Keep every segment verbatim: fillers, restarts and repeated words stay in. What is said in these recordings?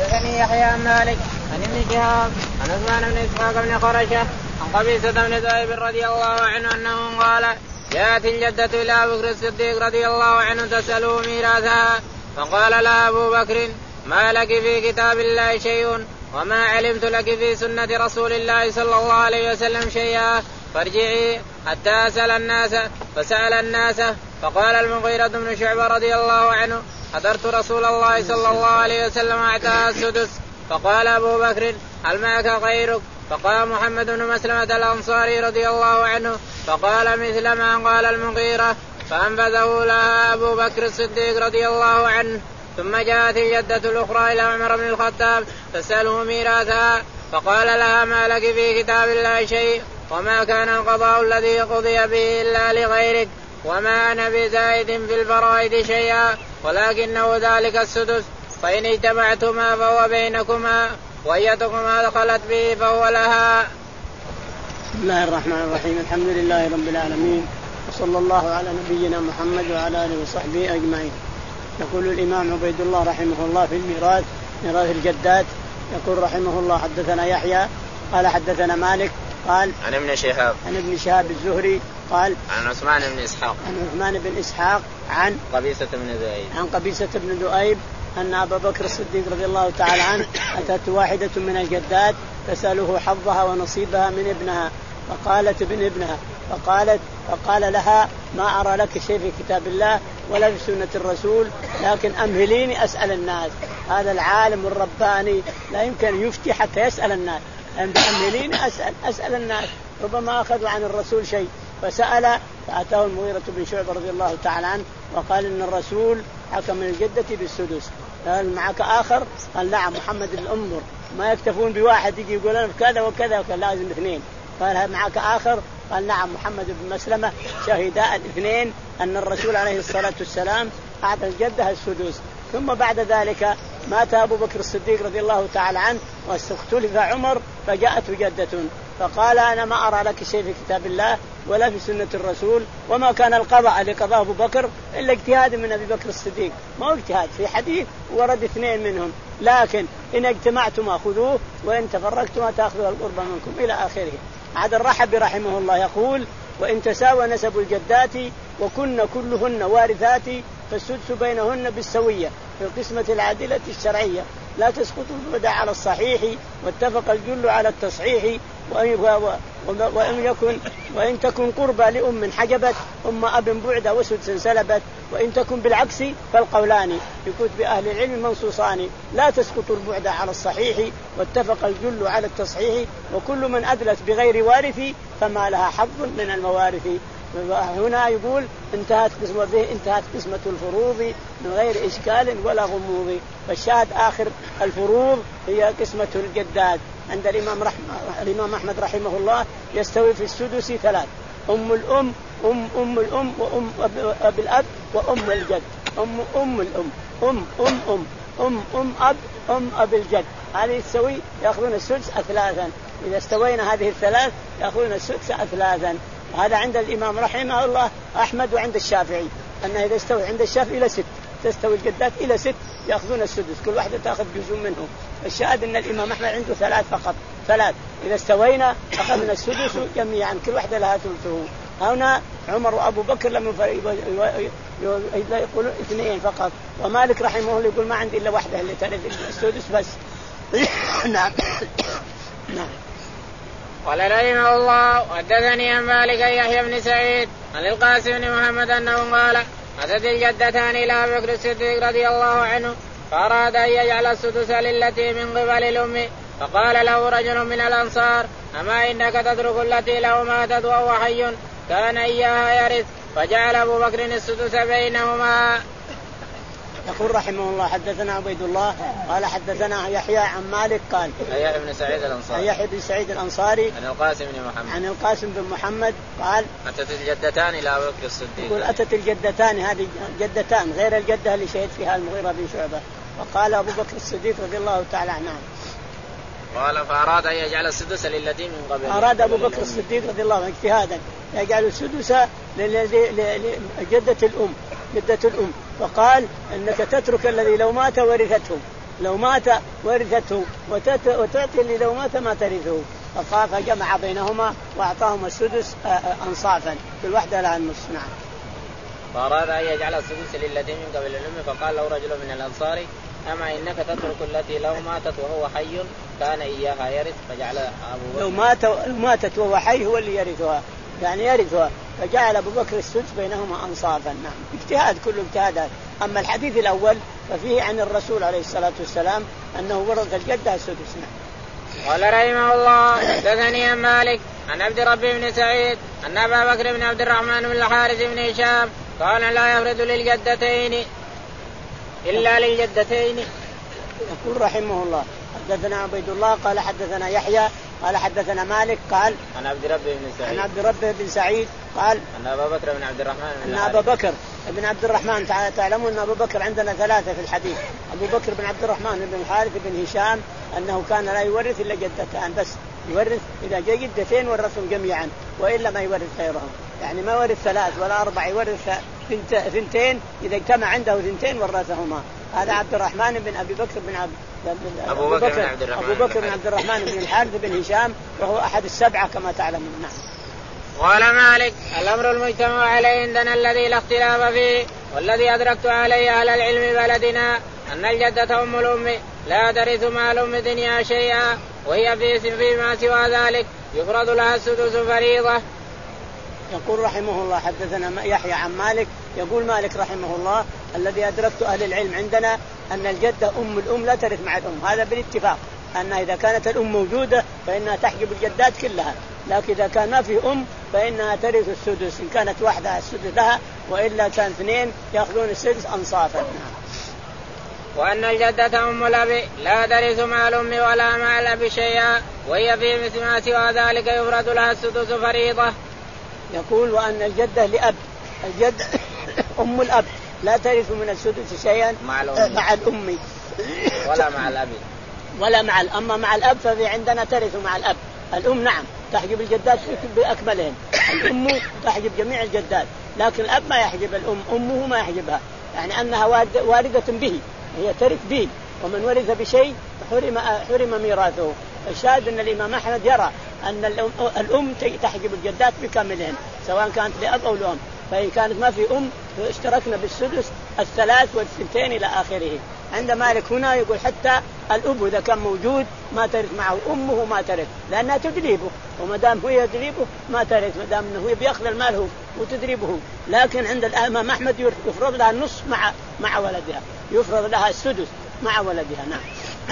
حدثني يحيى عن مالك عن ابن شهاب عن عثمان بن اسحاق بن خرشه عن قبيصة بن ذؤيب رضي الله عنه انه قال جاءت الجدة الى ابي بكر الصديق رضي الله عنه تسأله ميراثها فقال لها ابو بكر ما لك في كتاب الله شيء وما علمت لك في سنة رسول الله صلى الله عليه وسلم شيئا فارجعي حتى أسأل الناس. فسأل الناس فقال المغيرة بن شعبة رضي الله عنه حضرت رسول الله صلى الله عليه وسلم أعطاها السدس. فقال أبو بكر هل معك غيرك؟ فقال محمد بن مسلمة الأنصاري رضي الله عنه فقال مثل ما قال المغيرة فأنبذه لها أبو بكر الصديق رضي الله عنه. ثم جاءت الجدة الأخرى إلى عمر بن الخطاب تسأله ميراثها فقال لها ما لك في كتاب الله شيء وما كان القضاء الذي قضي به إلا لغيرك وما أنا بزائد في الفرائض شيئا ولكنه ذلك السدس فإن اجتمعتما فهو بينكما وأيتكما دخلت به فهو لها. بسم الله الرحمن الرحيم. الحمد لله رب العالمين وصلى الله على نبينا محمد وعلى آله وصحبه أجمعين. يقول الإمام عبيد الله رحمه الله في الميراث ميراث الجدات يقول رحمه الله حدثنا يحيى قال حدثنا مالك قال عن ابن شهاب عن ابن شهاب الزهري قال عن عثمان بن إسحاق عن عثمان بن إسحاق عن قبيصة بن ذؤيب عن قبيصة بن ذؤيب أن أبا بكر الصديق رضي الله تعالى عنه أتت واحدة من الجدات تسأله حظها ونصيبها من ابنها فقالت ابن ابنها فقالت فقال لها ما أرى لك شيء في كتاب الله ولا في سنة الرسول لكن أمهليني أسأل الناس. هذا العالم الرباني لا يمكن يفتي حتى يسأل الناس. أمهليني أسأل أسأل الناس ربما أخذوا عن الرسول شيء. فسأل فأتاه المغيرة بن شعبة رضي الله تعالى عنه وقال إن الرسول حكم الجدة بالسدس. قال معك آخر؟ قال نعم محمد الأمر ما يكتفون بواحد يجي يقول لنا كذا وكذا وكذا لازم اثنين. قال معك آخر؟ قال نعم محمد بن مسلمة شهدا الاثنين أن الرسول عليه الصلاة والسلام أعطى الجدة السدس. ثم بعد ذلك مات أبو بكر الصديق رضي الله تعالى عنه واستختلف عمر فجاءته جدة فقال أنا ما أرى لك شيء في كتاب الله ولا في سنة الرسول وما كان القضاء لقضاء أبو بكر إلا اجتهاد من أبي بكر الصديق ما هو اجتهاد في حديث ورد اثنين منهم لكن إن اجتمعتما خذوه وإن تفرقتما تأخذوا القربى منكم إلى آخره. هذا الرحبي رحمه الله يقول وإن تساوى نسب الجدات وكن كلهن وارثات فالسدس بينهن بالسوية في القسمة العادلة الشرعية لا تسقط البدع على الصحيح واتفق الجل على التصحيح وإن يكن وإن تكن قربى لأم حجبت أم أب بعد وسدس سلبت وإن تكن بالعكس فالقولان في كتب أهل العلم منصوصان لا تسقط البعد على الصحيح واتفق الجل على التصحيح وكل من أدلت بغير وارث فما لها حظ من الموارث. هنا يقول انتهت قسمة به انتهت قسمة الفروض من غير إشكال ولا غموض. فالشاهد آخر الفروض هي قسمة الجدات عند الإمام رحمه الإمام أحمد رحمه الله يستوي في السدس ثلاث أم الأم أم أم الأم وأم أب الأب وأم الجد أم أم الأم أم أم أم أم أم أب أم أب الجد هذه تسوي يأخذون السدس أثلاثا. إذا استوينا هذه الثلاث يأخذون السدس أثلاثا. هذا عند الإمام رحمه الله أحمد وعند الشافعي أنه إذا استوي عند الشافعي إلى ست تستوي الجدات إلى ست يأخذون السدس كل واحدة تأخذ جزء منهم. الشاهد أن الإمام أحمد عنده ثلاث فقط ثلاث إذا استوينا أخذنا السدس جميعا كل واحدة لها ثلثه. هنا عمر وأبو بكر لم يقولون اثنين فقط ومالك رحمه الله يقول ما عندي إلا واحدة اللي ترث السدس بس. نعم نعم. قال رحمه الله حدثني عن مالك يحيى بن سعيد عن القاسم بن محمد أنه قال أتت الجدتان إلى أبي بكر الصديق رضي الله عنه فأراد أن يجعل السدس للتي من قبل الأم فقال له رجل من الأنصار أما إنك تترك التي لو ماتت وهو حي كان إياها يرث فجعل أبو بكر السدس بينهما. يقول رحمه الله حدثنا عبيد الله قال حدثنا يحيى عن مالك قال يحيى بن سعيد الأنصاري يحيى بن سعيد الأنصاري عن القاسم بن محمد عن القاسم بن محمد قال أتت الجدتان إلى أبي بكر الصديق يقول أتت الجدتان هذه جدتان غير الجدة اللي شهد فيها المغيرة بن شعبة فقال أبو بكر الصديق رضي الله تعالى عنه قال فأراد أن يجعل السدس للتي من قبل أراد أبو بكر الصديق رضي الله عنه اجتهادا يجعل السدس لجدة الأم جدة الأم فقال إنك تترك الذي لو مات ورثته لو مات ورثته وتأتي اللي لو مات ما ترثه، فجمع بينهما وأعطاهما السدس أنصافا كل واحدة لها النص. نعم. فأراد أن يجعل السدس للتي من قبل الأم، فقال له رجل من الأنصار أما إنك تترك التي لو ماتت وهو حي كان إياها يرث، فجعل أبو بكر لو مات ماتت وهو حي هو اللي يرثها، يعني يرثها، فجعل أبو بكر السدس بينهما أنصافا. نعم. اجتهاد، كل اجتهادات. أما الحديث الأول ففيه عن الرسول عليه الصلاة والسلام أنه ورث الجدة السدس. نعم. قال رحمه الله حدثني عن مالك عن عبد ربي بن سعيد أن أبا بكر بن عبد الرحمن بن الحارث بن هشام قال لا يفرد للجدتين إلا للجدتين. يقول رحمه الله حدثنا عبيد الله قال حدثنا يحيى قال حدثنا مالك قال عن عبد ربي بن سعيد عن عبد ربي بن سعيد قال أن أبا بكر بن عبد الرحمن أن أبا بكر بن عبد الرحمن، تعلمون أن أبو بكر عندنا ثلاثة في الحديث، أبو بكر بن عبد الرحمن بن الحارث بن هشام أنه كان لا يورث إلا جدتان بس، يورث إذا جاء جدتين ورثهم جميعا وإلا ما يورث غيرهم، يعني ما ورث ثلاث ولا أربع، يورث ثنتين، إذا اجتمع عنده ثنتين ورثهما. هذا عبد الرحمن بن أبي بكر بن عبد أبو بكر بن عبد الرحمن أبو بكر بن عبد الرحمن بن الحارث بن هشام، وهو أحد السبعة كما تعلمون. نعم. قال مالك الأمر المجتمع عليه عندنا الذي لا اختلاف فيه والذي أدركت عليه أهل العلم بلدنا أن الجدة أم الأم لا ترث مع الأم دنيا شيئا، وهي في فيما سوى ذلك يفرض لها السدس فريضة. يقول رحمه الله حدثنا يحيى عن مالك، يقول مالك رحمه الله الذي أدركت أهل العلم عندنا أن الجدة أم الأم لا ترث مع الأم، هذا بالاتفاق، أن إذا كانت الأم موجودة فإنها تحجب الجدات كلها، لكن إذا كان ما في أم فإنها ترث السدس، إن كانت واحدة السدس لها وإلا كان اثنين يأخذون السدس أنصافا. وأن الجدة أم الأب لا ترث مع الأم ولا مع الأب شيئا، وهي في مثل ما سوى ذلك يفرض لها السدس فريضة. يقول وأن الجدة لأب، الجدة أم الأب لا ترث من السدس شيئا مع الأم, مع الأم ولا مع الأب ولا مع الأم. مع الأب ففي عندنا ترث مع الأب، الأم نعم تحجب الجدات بأكملهم، الأم تحجب جميع الجدات، لكن الأب ما يحجب الأم، أمه ما يحجبها، يعني أنها واردة به، هي ترث به، ومن ورث بشيء حرم حرم ميراثه. الشاهد أن الإمام أحمد يرى أن الأم تحجب الجدات بكاملهم سواء كانت لأب أو لأم، فإن كانت ما في أم اشتركنا بالسدس الثلاث والثنتين إلى آخره. عند مالك هنا يقول حتى الأب إذا كان موجود ما ترث معه، أمه ما ترث لأنها تدريبه، وما دام هو يدريبه ما ترث، ما دام أنه بيأخذ المال هو وتدريبه. لكن عند الإمام أحمد يفرض لها النص مع مع ولدها، يفرض لها السدس مع ولدها. نعم.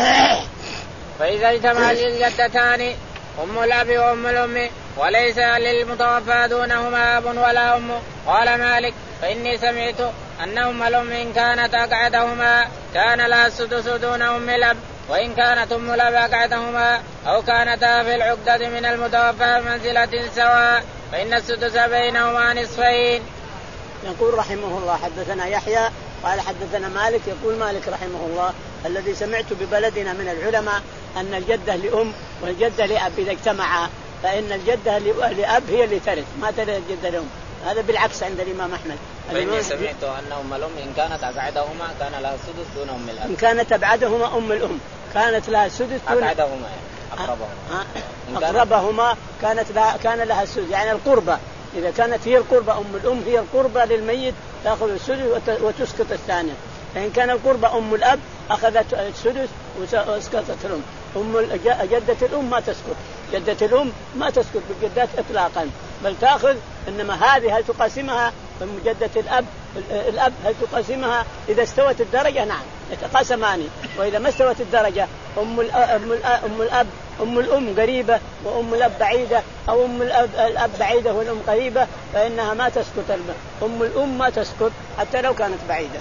فإذا اجتمع الجدتان أم الأب وأم الأم وليس للمتوفى دونهما أب ولا أم، قال مالك فإني سمعت أن أم الأم إن كانت أقعدهما كان لها السدس دون أم الأب، وإن كانت أم الأب أقعدهما أو كانتا في العقدة من المتوفى منزلة سواء فإن السدس بينهما نصفين. يقول رحمه الله حدثنا يحيى قال حدثنا مالك، يقول مالك رحمه الله الذي سمعت ببلدنا من العلماء أن الجدة لأم والجدة لأب إذا اجتمعا فإن الجدة لأب هي اللي ترث، ما ترث الجدة لأم، هذا بالعكس عند الإمام أحمد. فإني سمعت أن أم الأم إن كانت أبعدهما كان لها السدس دون أم الأب. إن كانت أبعدهما أم الأم كانت لها السدس دون أبعدهما أقربهما أقربهما كانت لها كان لها السدس، يعني القربة، إذا كانت هي القربة أم الأم هي القربة للميت تأخذ السدس وتسقط الثانية، فإن كان القربة أم الأب أخذت السدس واسقطت الأم. أم جدة الأم ما تسقط، جدة الأم ما تسقط بالجدات إطلاقا، بل تأخذ، إنما هذه هل تقاسمها من جدة الأب الأب هل تقاسمها إذا استوت الدرجة؟ نعم يتقاسمان، وإذا ما استوت الدرجة أم أم الأب أم الأم قريبة وأم الأب بعيدة، أو أم الأب, الأب بعيدة والأم قريبة، فإنها ما تسقط، أم الأم ما تسقط حتى لو كانت بعيدة.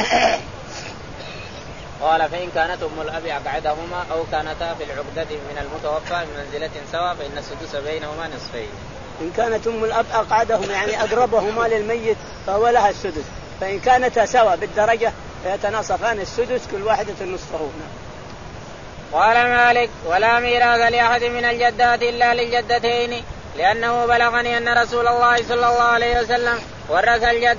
قال فإن كانت أم الأب أقعدهما أو كانتا في العقدة من المتوفى بمنزلة سواء فإن السدس بينهما نصفين. إن كانت أم الأب أقعدهما يعني أقربهما للميت فهو لها السدس، فإن كانتا سواء بالدرجة فيتناصفان السدس كل واحدة نصفه. قال مالك ولا ميراث لأحد من الجدات إلا للجدتين، لأنه بلغني أن رسول الله صلى الله عليه وسلم ورث الجدة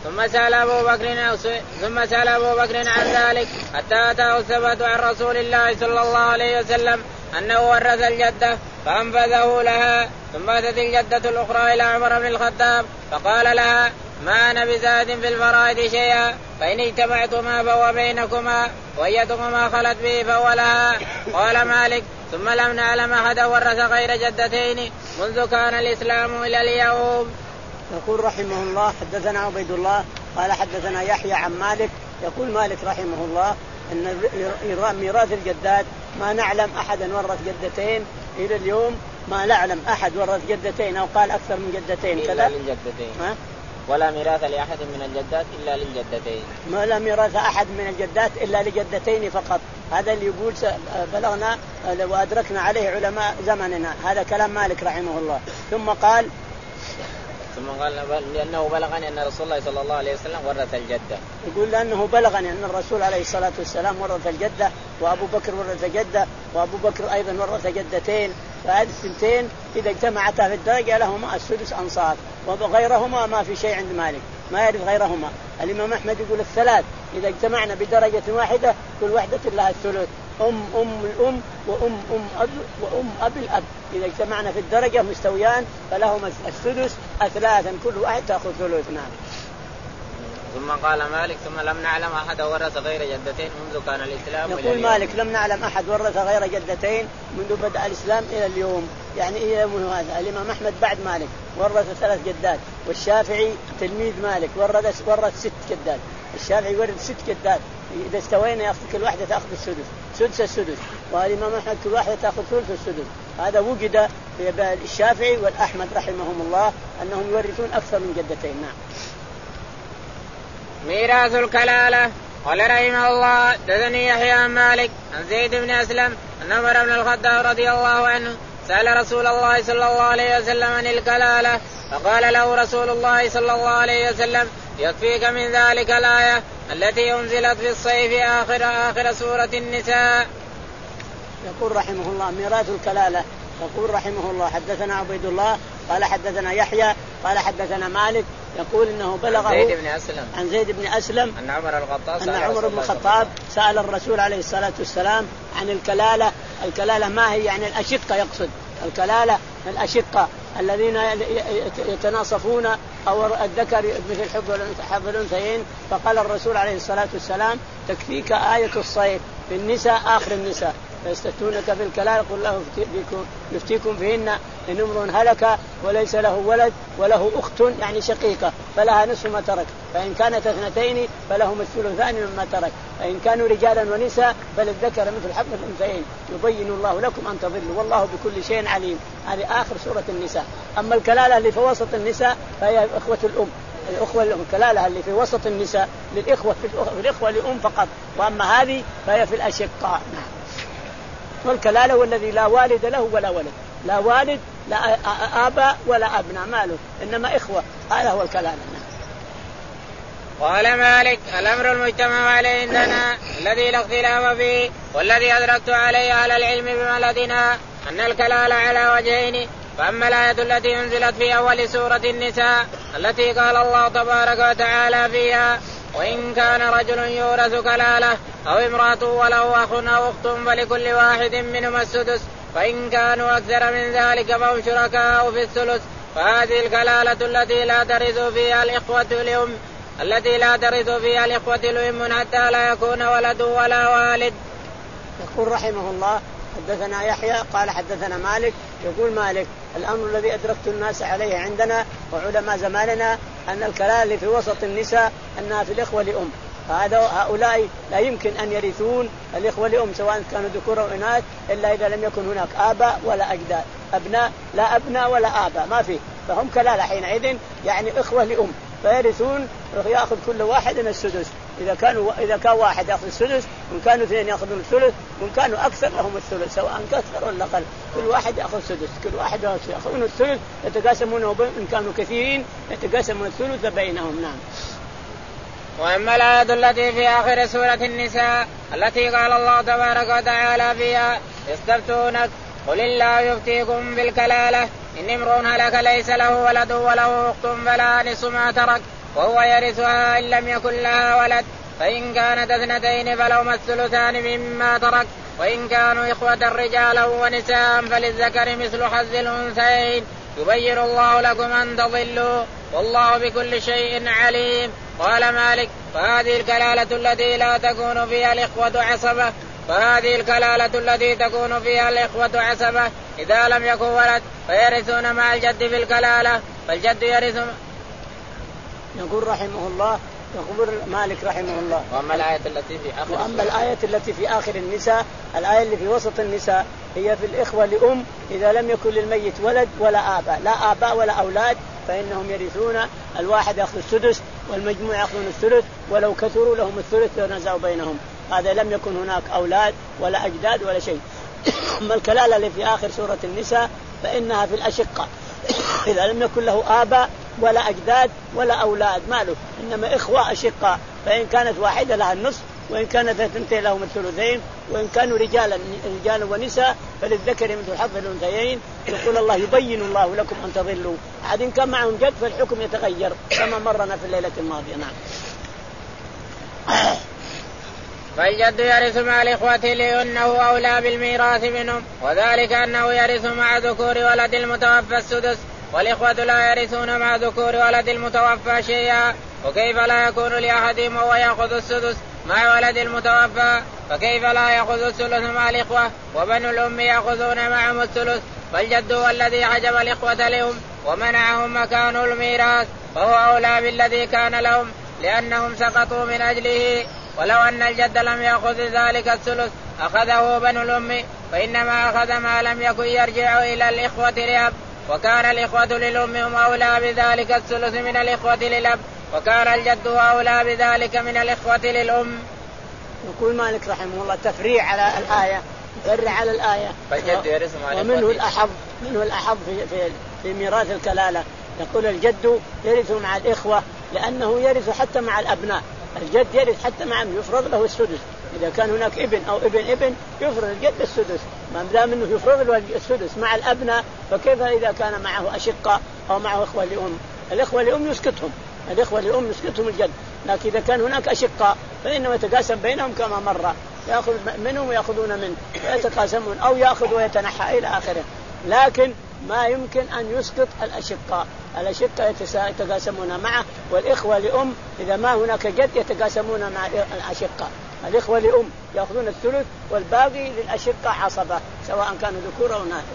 ثم سأل أبو بكر ثم سأل أبو بكر عن ذلك حتى أتاه الثبت عن رسول الله صلى الله عليه وسلم أنه ورث الجدة فأنفذه لها. ثم أتت الجدة الأخرى إلى عمر بن الخطاب فقال لها ما أنا بزاد في الفرائض شيئا فإن اجتمعتما فهو بينكما وأيتكما خلت به فهو لها. قال مالك ثم لم نعلم أحدا ورث غير جدتين منذ كان الإسلام إلى اليوم. يقول رحمه الله حدثنا عبيد الله قال حدثنا يحيى عن مالك يقول مالك رحمه الله أن ميراث الجدات ما نعلم أحدا ورث جدتين إلى اليوم، ما نعلم أحد ورث جدتين أو قال أكثر من جدتين إلا للجدتين ها؟ ولا ميراث لأحد من الجدات إلا للجدتين. ما لا ميراث أحد من الجدات إلا لجدتين فقط. هذا اللي يقول بلغنا وأدركنا عليه علماء زمننا، هذا كلام مالك رحمه الله. ثم قال ثم قال لأنه بلغني أن رسول الله صلى الله عليه وسلم ورث الجدة. يقول لأنه بلغني أن الرسول عليه الصلاة والسلام ورث الجدة وأبو بكر ورث جدة وأبو بكر أيضا ورث جدتين، فهذه الثنتين إذا اجتمعتا في الدرجة لهما السدس أنصاف، وغيرهما ما في شيء عند مالك ما يرث غيرهما. الإمام أحمد يقول الثلاث إذا اجتمعنا بدرجة واحدة كل واحدة لها الثلث، أم أم الأم وأم أم أب وأم أب الأب إذا اجتمعنا في الدرجة مستويان فلهما السدس أثلاثا كل واحد تأخذ ثلث. نعم. ثم قال مالك ثم لم نعلم أحد ورث غير جدتين منذ كان الإسلام. يقول مالك لم نعلم أحد ورث غير جدتين منذ بدأ الإسلام إلى اليوم، يعني إلى يوم هذا. الإمام أحمد بعد مالك ورث ثلاث جدات، والشافعي تلميذ مالك ورث ورث ست جدات. الشافعي ورث ست جدات، إذا استوينا يأخذ كل واحدة تأخذ السدس سدس السدس، والإمام أحمد كل واحدة تأخذ ثلث السدس. هذا وجد في الشافعي والأحمد رحمهم الله أنهم يورثون أكثر من جدتين. نعم. ميراث الكلالة. قال رحمه الله دثني يحيى عن مالك عن زيد بن أسلم أن عمر بن الخطاب رضي الله عنه سأل رسول الله صلى الله عليه وسلم عن الكلالة فقال له رسول الله صلى الله عليه وسلم يكفيك من ذلك الآية التي أنزلت في الصيف آخر آخر سورة النساء. يقول رحمه الله ميراث الكلالة. يقول رحمه الله حدثنا عبيد الله قال حدثنا يحيى قال حدثنا مالك يقول انه بلغه عن زيد بن أسلم عن زيد بن أسلم أن عمر الخطاب أن عمر بن الخطاب سأل الرسول عليه الصلاة والسلام عن الكلالة. الكلالة ما هي؟ يعني الأشقة، يقصد الكلالة الأشقة الذين يتناصفون أو الذكر مثل حظ الأنثيين. فقال الرسول عليه الصلاة والسلام تكفيك آية الصيف في النساء آخر النساء فيستفتونك في الكلالة قل له يفتيكم فيهن إن امرؤ هلك وليس له ولد وله أخت يعني شقيقة فلها نصف ما ترك، فإن كانت اثنتين فلهم الثلثان مما ترك، فإن كانوا رجالا ونساء فللذكر مثل حظ الأنثيين يبين الله لكم أن تضلوا والله بكل شيء عليم. هذه آخر سورة النساء. أما الكلالة اللي في وسط النساء فهي إخوة الأم، الأخوة الأم. الكلالة اللي في وسط النساء للإخوة في الإخوة لأم فقط، وأما هذه فهي في الأشقاء. والكلالة والذي لا والد له ولا ولد، لا والد لا آباء ولا أبناء ماله إنما إخوة، هذا هو الكلالة. قال مالك الأمر المجتمع عليه عندنا الذي لا اختلاف فيه والذي أدركت عليه على العلم بملدنا أن الكلالة على وجهين. فأما الآية التي أنزلت في أول سورة النساء التي قال الله تبارك وتعالى فيها وإن كان رجل يورث كلالة أو امرأة وله أخ أو أخت فلكل واحد منهما السدس فإن كانوا أكثر من ذلك فهم شركاء في الثلث. فهذه الكلالة التي لا ترث فيها الإخوة الأم التي لا ترث فيها الإخوة الأم حتى لا يكون ولد ولا والد. يقول رحمه الله حدثنا يحيى قال حدثنا مالك يقول مالك الأمر الذي أدركت الناس عليه عندنا وعلماء زماننا أن الكلالة في وسط النساء أنها في الإخوة لأم، فهذا هؤلاء لا يمكن أن يرثون الإخوة لأم سواء كانوا ذكور أو إناث إلا إذا لم يكن هناك آباء ولا أجداد، أبناء لا أبناء ولا آباء ما فيه، فهم كلالة حينئذ يعني إخوة لأم فيرثون يأخذ كل واحد من السدس. إذا كانوا إذا كان واحد يأخذ السدس وإن كانوا اثنين يأخذون الثلث وإن كانوا أكثر لهم الثلث سواء كثر ولا قل، كل واحد يأخذ السدس، كل واحد يأخذون الثلث يتقاسمونه إن كانوا كثيرين يتقاسمون الثلث بينهم. نعم. وأما الآية التي في آخر سورة النساء التي قال الله تبارك وتعالى فيها يستفتونك قل الله يفتيكم بالكلالة إن امرؤ هلك ليس له ولد وله أخت فلا نصف ما ترك وهو يرثها إن لم يكن لها ولد، فإن كانت اثنتين فلهما الثلثان مما ترك، وإن كانوا إخوة رجالا ونساء فللذكر مثل حظ الأنثيين، يبين الله لكم أن تضلوا والله بكل شيء عليم. قال مالك: فهذه الكلالة التي لا تكون فيها الإخوة عصبة فهذه الكلالة التي تكون فيها الإخوة عصبة إذا لم يكن ولد فيرثون مع الجد في الكلالة، فالجد يرث. يقول رحمه الله، يقول مالك رحمه الله: وأما الآية التي في آخر وأما الآية التي في آخر النساء، الآية اللي في وسط النساء هي في الإخوة لأم إذا لم يكن للميت ولد ولا آباء، لا آباء ولا أولاد، فإنهم يرثون، الواحد يأخذ السدس والمجموع يأخذون الثلث، ولو كثروا لهم الثلث ينازعوا بينهم، هذا لم يكن هناك أولاد ولا أجداد ولا شيء. أما الكلالة اللي في آخر سورة النساء فإنها في الأشقة إذا لم يكن له آباء ولا أجداد ولا أولاد ماله، إنما إخوة أشقاء، فإن كانت واحدة لها النصف، وإن كانت اثنتين لهم الثلثين، وإن كانوا رجالا رجالا ونساء فللذكر مثل حظ الأنثيين. يقول الله: يبين الله لكم أن تضلوا. عاد إن كان معهم جد فالحكم يتغير كما مرنا في الليلة الماضية. نعم. فالجد يرث مع الإخوة لأنه أولى بالميراث منهم، وذلك أنه يرث مع ذكور ولد المتوفى السدس، والإخوة لا يرثون مع ذكور ولد المتوفى شيئا. وكيف لا يكون لأحدهم وهو يأخذ السدس مع ولد المتوفى، فكيف لا يأخذ الثلث مع الإخوة وبنو الأم يأخذون معهم الثلث؟ فالجد هو الذي حجب الإخوة لهم ومنعهم مكان الميراث، فهو أولى بالذي كان لهم لأنهم سقطوا من أجله. ولو أن الجد لم يأخذ ذلك الثلث أخذه بنو الأم، فإنما أخذ ما لم يكن يرجع إلى الإخوة لأب، وكان الإخوة للأم هم أولى بذلك الثلث من الإخوة للأب، وكان الجد أولى بذلك من الإخوة للأم. يقول مالك رحمه الله تفريع على الآية، يفرع على الآية. فالجد يرث مع الإخوة، ومنه الأحظ منه الأحظ في, في, في ميراث الكلالة. يقول الجد يرث مع الإخوة لأنه يرث حتى مع الأبناء، الجد يرث حتى مع يفرض له السدس، إذا كان هناك ابن أو ابن ابن يفرض الجد السدس، ما دام أنه يفرض له السدس مع الأبناء، فكيف إذا كان معه أشقاء أو معه إخوة لأم؟ الإخوة لأم يسكتهم، الإخوة لأم يسكتهم الجد، لكن إذا كان هناك أشقاء فإنه يتقاسم بينهم كما مر، يأخذ منهم ويأخذون منه ويتقاسمون أو يأخذ ويتنحى إلى آخره. لكن ما يمكن أن يسقط الأشقاء، الأشقاء يتقاسمون معه، والإخوة لأم إذا ما هناك جد يتقاسمون مع الأشقاء. الإخوة لأم يأخذون الثلث والباقي للأشقاء عصبة سواء كانوا ذكور أو إناث.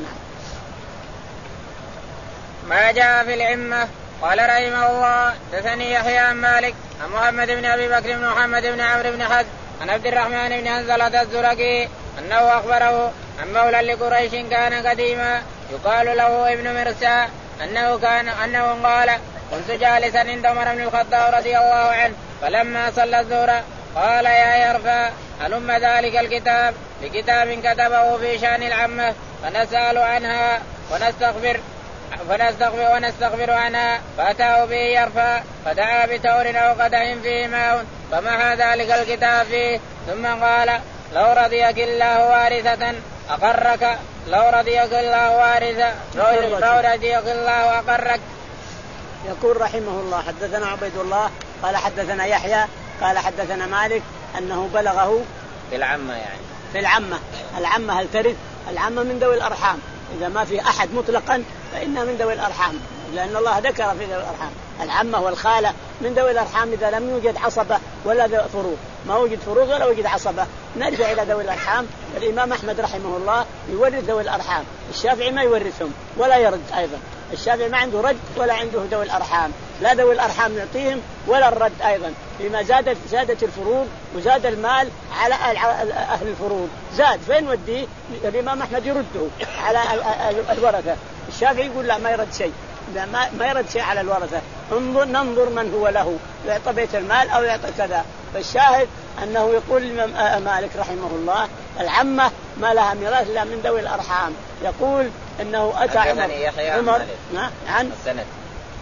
ما جاء في العمة. قال رحمه الله: حدثني يحيى عن مالك عن محمد بن أبي بكر بن محمد بن عمرو بن حزم عن عبد الرحمن بن حنظلة الزرقي أنه أخبره عن مولى لقريش كان قديما يقال له ابن مرسى أنه كان أنه قال: كنت جالسا عند عمر بن الخطاب رضي الله عنه، فلما صلى الظهر قال: يا يرفع هلم ذلك الكتاب بكتاب كتبه في شأن العمة فنسأل عنها ونستغفر فنستغفر ونستغفر عنها، فأتاه به يرفع فدعا بتور أو قدح فيه ماء فمحى ذلك الكتاب فيه، ثم قال: لو رضيك الله وارثة أقرك لو رضيك الله وارثة لو رضيك الله أقرك. يقول رحمه الله: حدثنا عبيد الله قال حدثنا يحيى قال حدثنا مالك أنه بلغه في العمة، يعني في العمة. العمة هل ترث؟ العمة من ذوي الأرحام، إذا ما في أحد مطلقا فإنها من ذوي الأرحام، لأن الله ذكر في ذوي الأرحام. العمة والخالة من ذوي الأرحام إذا لم يوجد عصبة ولا فروض، ما وجد فروض ولا وجد عصبة نرجع إلى ذوي الأرحام. الإمام أحمد رحمه الله يورث ذوي الأرحام، الشافعي ما يورثهم ولا يرد أيضا، الشافعي ما عنده رد ولا عنده ذوي الأرحام، لا ذوي الأرحام يعطيهم ولا الرد أيضا، لما زادت زادت الفروض وزاد المال على أهل الفروض، زاد فين وديه؟ الإمام أحمد يرده على الورثة، الشافعي يقول لا ما يرد شيء، لا ما ما يرد شيء على الورثة، انظر ننظر من هو له يعطى بيت المال أو يعطى كذا. فالشاهد أنه يقول الإمام مالك رحمه الله: العمة ما لها ميراث إلا من ذوي الأرحام. يقول إنه أتى عمر, عمر عن السند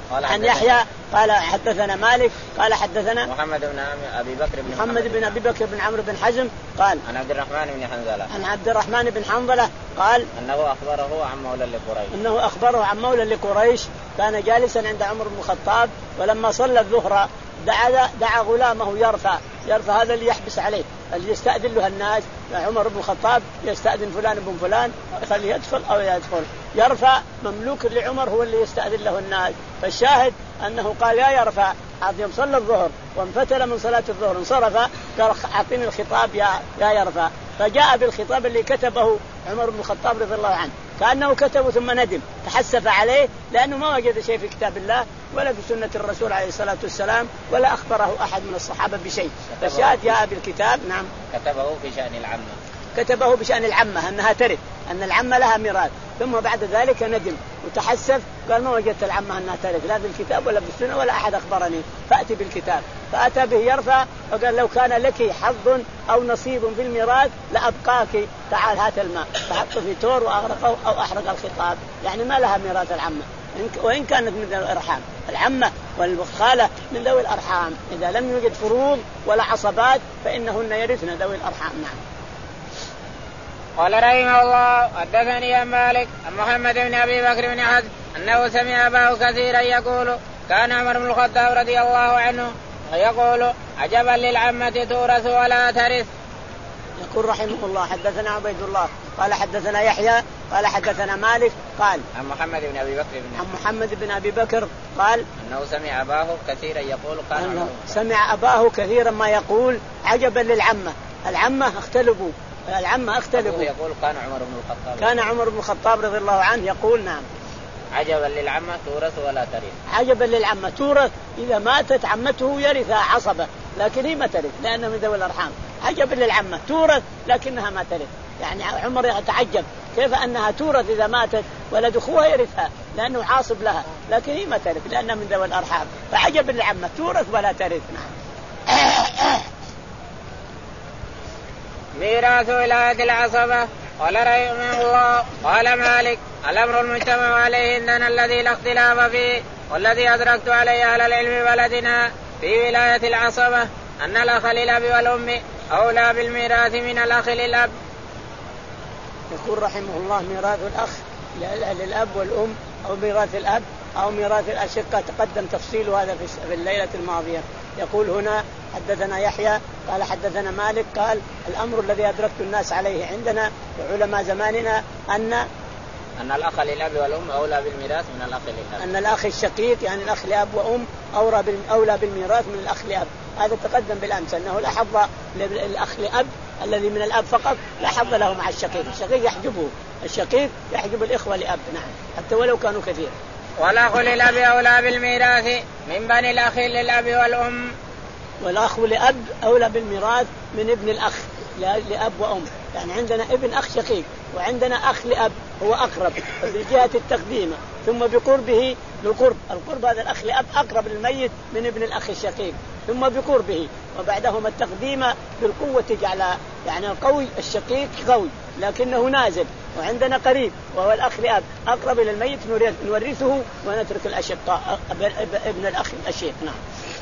عن يحيى قال حدثنا مالك قال حدثنا محمد بن أبي بكر بن محمد بن أبي بكر بن عمرو بن حزم قال عن عبد الرحمن بن حنظلة عن عبد الرحمن بن حنظلة قال أنه أخبره عن مولى لقريش أنه أخبره عن مولى لقريش كان جالسا عند عمر بن الخطاب ولما صلى الظهر دعا دعا غلامه يرفع يرفع هذا اللي يحبس عليه اللي يستأذن له الناس. عمر بن الخطاب يستأذن فلان بن فلان يخليه يدخل أو يدخل يرفع مملوك لعمر هو اللي يستأذن له الناس. فالشاهد أنه قال يا يرفع يوم صلى الظهر وانفتل من صلاة الظهر انصرف قال أعطيني الخطاب يا يا يرفع. فجاء بالخطاب اللي كتبه عمر بن الخطاب رضي الله عنه كأنه كتبه ثم ندم تحسف عليه لأنه ما وجد شيء في كتاب الله ولا في سنة الرسول عليه الصلاة والسلام ولا أخبره أحد من الصحابة بشيء. فشاهد جاء بالكتاب. نعم كتبه في شأن العمة كتبه بشأن العمة أنها ترث أن العمة لها ميراث ثم بعد ذلك ندم وتحسف قال ما وجدت العمة أنها ترث لا في الكتاب ولا في السنة ولا أحد أخبرني فأتي بالكتاب. فأتى به يرفع وقال لو كان لك حظ أو نصيب في الميراث لأبقاك تعال هات الماء فحطه في تور وأغرقه أو أحرق الخطاب يعني ما لها ميراث العمة وإن كانت من ذوي الأرحام. العمة والخالة من ذوي الأرحام إذا لم يوجد فروض ولا عصبات فإنهن يرثن ذوي الأرحام. نعم. قال رحمه الله حدثني عن مالك عن محمد بن أبي بكر بن حزم أنه سمع أباه كثيرا يقول كان عمر بن الخطاب رضي الله عنه يقول عجبا للعمة تورث ولا ترث. يقول رحمه الله حدثنا عبيد الله قال حدثنا يحيى قال حدثنا مالك قال عن محمد بن أبي بكر بن عن محمد بن أبي بكر قال أنه سمع أباه كثيرا يقول كان سمع أباه كثيرا ما يقول عجبا للعمة. العمة اختلفوا العمة اختلفوا يقول كان عمر بن الخطاب كان عمر بن الخطاب رضي الله عنه يقول نعم عجبا للعمة تورث ولا ترث. عجبا للعمة تورث إذا ماتت عمته يرثها عصبة لكن هي ما ترث لأنها من ذوي الأرحام. عجبا للعمة تورث لكنها ما ترث يعني عمر يتعجب كيف أنها تورث إذا ماتت ولد أخوها يرثها لأنه عاصب لها لكن هي ما ترث لأنها من ذوي الأرحام. فعجبا للعمة تورث ولا ترث. نعم. ميراث ولاية العصبة. قال رحمه الله قال مالك الأمر المجتمع عليه عندنا الذي لا اختلاف فيه والذي أدركت عليه أهل العلم بلدنا في ولاية العصبة أن الأخ للأب والأم أولى بالميراث من الأخ للأب. يقول رحمه الله ميراث الأخ للأب والأم أو ميراث الأب أو ميراث الأشقة تقدم تفصيل هذا في الليلة الماضية. يقول هنا حدثنا يحيى قال حدثنا مالك قال الأمر الذي أدركت الناس عليه عندنا وعلماء زماننا أن أن الأخ للأب والأم أولى بالميراث من الأخ للأب. أن الأخ الشقيق يعني الأخ لأب وأم أولى بالميراث من الأخ لأب. هذا تقدم بالأمس أنه لا حظ للأخ لأب الذي من الأب فقط لا حظ له مع الشقيق. الشقيق يحجبه الشقيق يحجب الإخوة لأب. نعم حتى ولو كانوا كثير. والأخ للأب أولى بالميراث من بني الأخ للأب والأم. والأخ لأب أولى بالميراث من ابن الأخ لأب وأم. يعني عندنا ابن أخ شقيق وعندنا أخ لأب هو أقرب بجهة التقديم ثم بقربه بالقرب القرب هذا الأخ لأب أقرب للميت من ابن الأخ الشقيق ثم بقربه وبعدهما التقديم بالقوة جعل يعني القوي الشقيق قوي لكنه نازل. وعندنا قريب وهو الأخ لأب أقرب إلى الميت نورثه ونترك الأشقاء ابن الأخ الشقيق. نعم.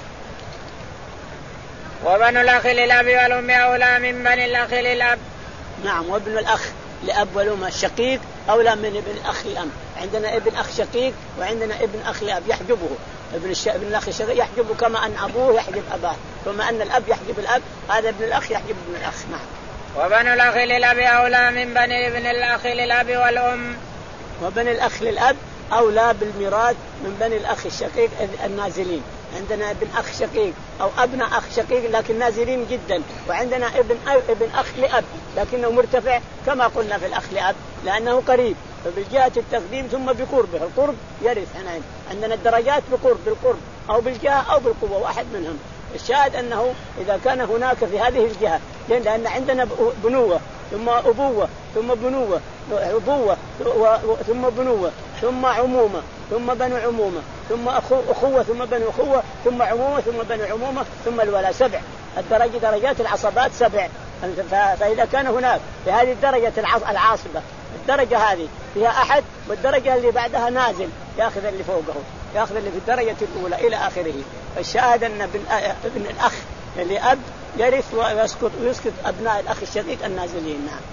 وابن الأخ للأب والأم أولى من بني الأخ للأب. نعم وابن الأخ لأب والأم الشقيق أولى من ابن الأخ لأم. عندنا ابن أخ شقيق وعندنا ابن أخ لأب يحجبه ابن, الش... ابن الأخ الشقيق يحجبه كما أن أبوه يحجب أباه كما أن الأب يحجب الأب هذا ابن الأخ يحجب ابن الأخ. نعم. وابن الأخ للأب أولى من بني ابن الأخ للأب والأم. وابن الأخ للأب أولى بالميراث من بني الأخ الشقيق النازلين. عندنا ابن أخ شقيق أو ابن أخ شقيق لكن نازلين جدا وعندنا ابن ابن أخ لأب لكنه مرتفع كما قلنا في الأخ لأب لأنه قريب فبالجهة التقديم ثم بقربه القرب يرث. هنا عندنا الدرجات بقرب بالقرب أو بالجهة أو بالقوة واحد منهم. الشاهد أنه إذا كان هناك في هذه الجهة لأن عندنا بنوة ثم أبوة ثم بنوة أبوة ثم بنوة ثم عمومة ثم بنو عمومة ثم أخوة ثم بنو أخوة ثم عمومة ثم بنو عمومة ثم الولاء سبع. الدرجة درجات العصبات سبع. فإذا كان هناك في هذه الدرجة العاصبة الدرجة هذه فيها أحد والدرجة اللي بعدها نازل يأخذ اللي فوقه يأخذ اللي في الدرجة الأولى إلى آخره. فالشاهد أن ابن الأخ اللي أب يرث ويسقط ويسقط أبناء الأخ الشقيق النازلين. نعم.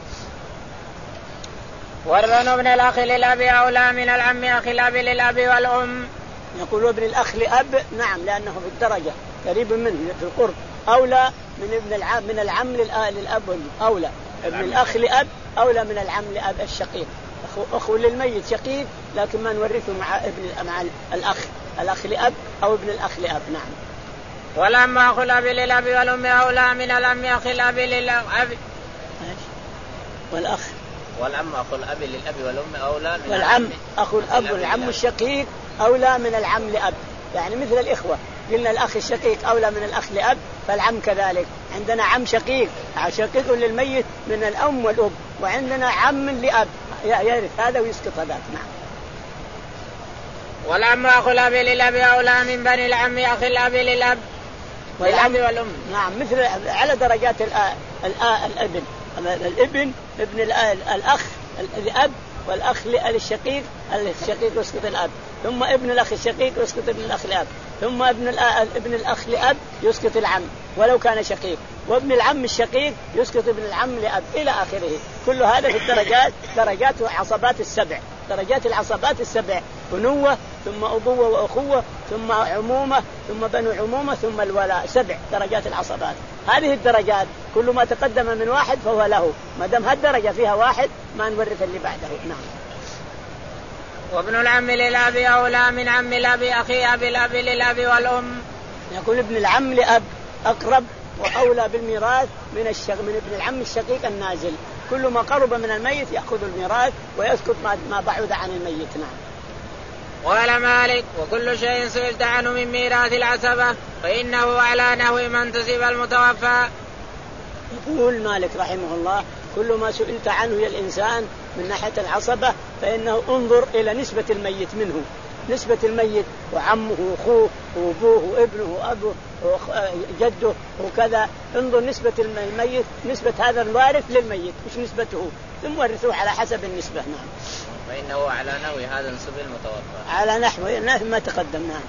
وابن ابن الأخ للأب أولى من العم أخي الأب للأب والأم. يقول ابن الأخ لأب نعم لأنه في الدرجة قريب منه في القرب أولى من ابن العم من العم للأب أولى. ابن الأخ لأب أولى من العم لأب الشقيق. أخو للميت شقيق لكن ما نورثه مع ابن مع الأخ الأخ لأب أو ابن الأخ لأب. نعم. والأم أخو الأب للأب والأم أولى من الأم أخي الأب للأب. والأخ والأم أخو الأب للأب والأم أولى من والعم أخو الأب والعم الشقيق أولى من العم لأب. يعني مثل الإخوة قلنا الأخ الشقيق أولى من الأخ لأب فالعم كذلك. عندنا عم شقيق شقيق للميت من الأم والأب وعندنا عم لأب يرث هذا ويسقط هذاك. نعم. والعم أخو الأب للأب أولى من بني العم أخي الأب للأب والأب والأم. نعم مثل على درجات الابن الابن ابن الأخ الأب والأخ للشقيق الشقيق يسقط الأب ثم ابن الأخ الشقيق يسقط ابن الأخ لأب ثم ابن ابن الأخ لأب يسقط العم ولو كان شقيق وابن العم الشقيق يسقط ابن العم لأب إلى آخره. كل هذا في الدرجات درجات عصبات السبع درجات العصبات السبع بنوة ثم أبوة وأخوة ثم عمومة ثم بنو عمومة ثم الولاء سبع درجات العصبات. هذه الدرجات كل ما تقدم من واحد فهو له ما دام هالدرجة فيها واحد ما نورث اللي بعده. نعم. وابن العم للأب أولى من عم الأب أخي أبي الأب للأب والأم. يقول ابن العم لأب أقرب وأولى بالميراث من الشق من ابن العم الشقيق النازل. كل ما قرب من الميت يأخذ الميراث ويسقط ما بعد عن الميت. نعم. قال مالك وكل شيء سئلت عنه من ميراث العصبة فإنه على نحو ما انتسب المتوفى. يقول مالك رحمه الله كل ما سئلت عنه يا الإنسان من ناحية العصبة فإنه انظر إلى نسبة الميت منه نسبة الميت وعمه وأخوه وأبوه وابنه وأبوه وجده وكذا. انظر نسبة الميت نسبة هذا الوارث للميت مش نسبته ثم ورثوه على حسب النسبة. نعم. فإنه على نحو هذا نسب المتوفى على نحو الناس ما تقدم. نعم.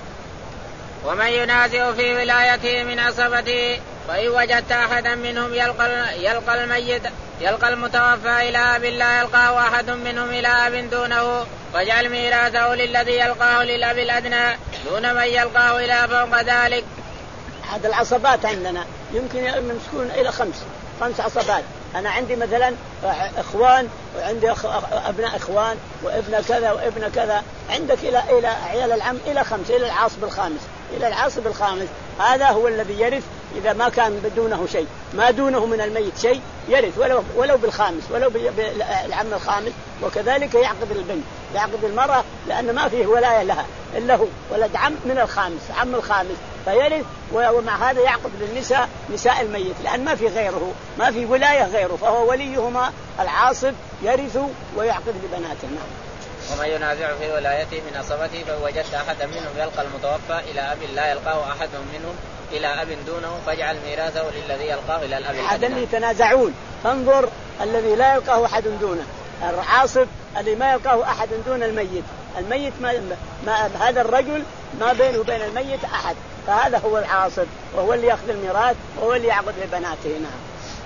ومن ينازع في ولايته من عصبته فإن وجدت أحدا منهم يلقى, يلقى الميت يلقى المتوفى إلى أب لا يلقاه أحد منهم إلى أب دونه فاجعل ميراثه للذي يلقاه للأب الأدنى دون من يلقاه إلى فوق ذلك. هذا العصبات عندنا يمكن يمسكون إلى خمس خمس عصبات. أنا عندي مثلا إخوان وعندي أبناء إخوان وابن كذا وابن كذا. عندك إلى إلى عيال العم إلى خمس إلى العاصب الخامس إلى العاصب الخامس. هذا هو الذي يرث إذا ما كان بدونه شيء ما دونه من الميت شيء يرث ولو ولو بالخامس ولو بالعم الخامس. وكذلك يعقد البنت يعقد المرأة لأن ما فيه ولاية لها إلا هو ولد عم من الخامس عم الخامس فيرث. ومع هذا يعقد للنساء نساء الميت لأن ما في غيره ما في ولاية غيره فهو وليهما العاصب يرث ويعقد لبناتهما. ومن ينازع في ولايته من عصبته فوجدت أحدا منهم يلقى المتوفى إلى أب لا يلقاه أحد منهم إلى أب دونه فاجعل ميراثه للذي يلقاه إلى الأب الأدنى. اللي يتنازعون فانظر الذي لا يلقاه أحد دونه العاصب اللي ما يلقاه أحد دون الميت الميت ما, ما هذا الرجل ما بينه وبين الميت أحد فهذا هو العاصب وهو اللي يأخذ الميراث وهو اللي يعقد لبناته. نعم.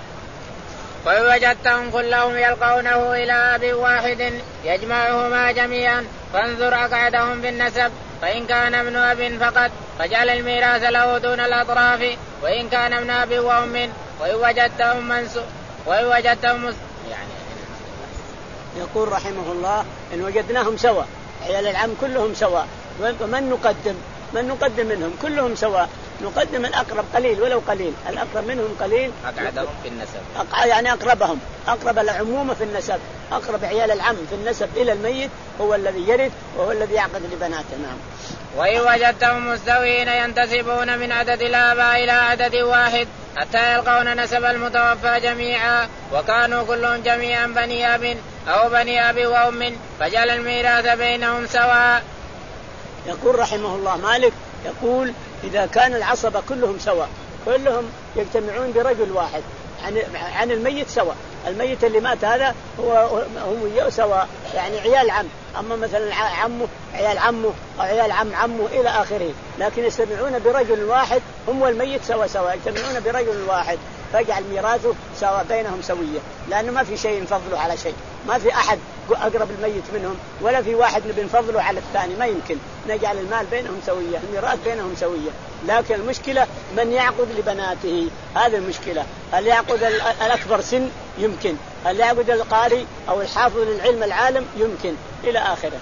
ووجدتهم كلهم يلقونه إلى أب واحد يجمعهما جميعا فانظر أقعدهم بالنسب فإن كان ابن أب فقط فجعل الميراث له دون الأطراف وإن كان ابن أب وأم وإن وجدتهم منسو وإن وجدتهم يعني. يقول رحمه الله إن وجدناهم سوا عيال العم كلهم سوا ومن نقدم من نقدم منهم كلهم سواء نقدم الأقرب قليل ولو قليل الأقرب منهم قليل أقعدهم في النسب أق... يعني أقربهم أقرب العمومة في النسب أقرب عيال العم في النسب إلى الميت هو الذي يرث وهو الذي يعقد لبناته. نعم. وإن وجدتهم مستويين ينتسبون من عدد الآباء إلى عدد واحد حتى يلقون نسب المتوفى جميعا وكانوا كلهم جميعا بني أب أو بني أب وأم فجعل الميراث بينهم سواء. يقول رحمه الله مالك يقول إذا كان العصبة كلهم سواء كلهم يجتمعون برجل واحد عن عن الميت سواء. الميت اللي مات هذا هو هم سواء، يعني عيال عم، أما مثلا عمه عيال عمه أو عيال عم عمه إلى آخره، لكن يجتمعون برجل واحد هم والميت سوا سوا، يجتمعون برجل واحد فيجعل ميراثه سواء بينهم سوية، لأنه ما في شيء يفضله على شيء، ما في أحد أقرب الميت منهم ولا في واحد بنفضله على الثاني، ما يمكن نجعل المال بينهم سوية، الميراث بينهم سوية. لكن المشكلة من يعقد لبناته، هذه المشكلة. هل يعقد الأكبر سن؟ يمكن. هل يعقد القارئ أو الحافظ للعلم العالم؟ يمكن، إلى آخره.